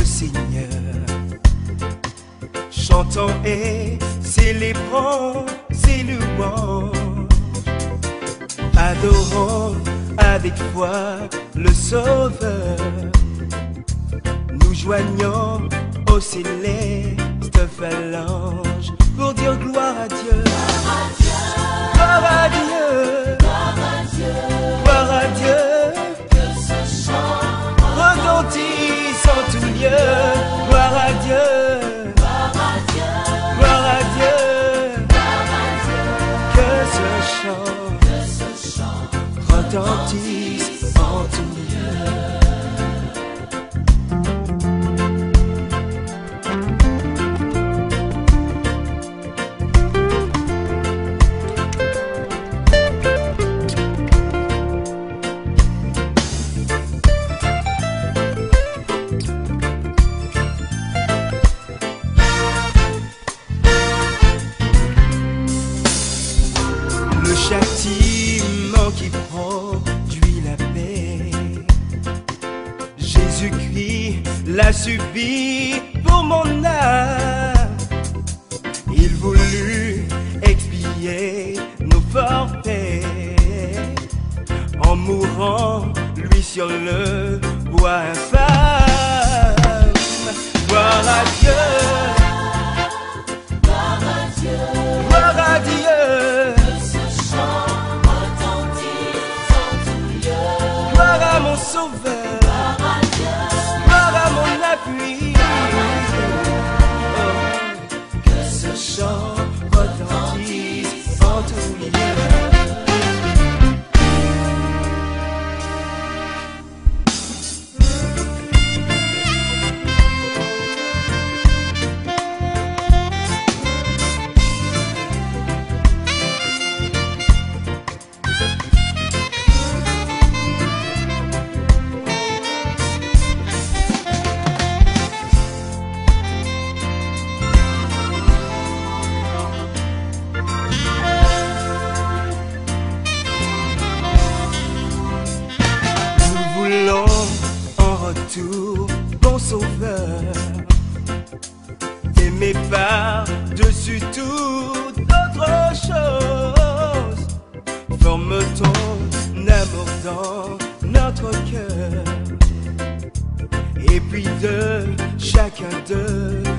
le Seigneur. Chantons et célébrons ses louanges. Adorons avec foi le Sauveur. Nous joignons au céleste phalange pour dire gloire à Dieu. Gloire à Dieu. Gloire à Dieu. Gloire à Dieu. Que ce chant retentisse en tout lieu. Gloire à Dieu. Gloire à Dieu. Gloire à Dieu. Gloire à Dieu. Que ce chant retentisse en tout lieu. Le châtiment qui produit la paix, Jésus-Christ l'a subi pour mon âme. Il voulut expier nos forfaits en mourant, lui sur le bois infâme. Gloire à Dieu. Gloire à Dieu. Gloire à Dieu. Mon sauveur, gloire à Dieu, gloire à mon appui. Oh, que ce chant retentisse en tout lieu. Bon sauveur, aimé par-dessus toute autre chose, forme ton amour dans notre cœur, et puis de chacun de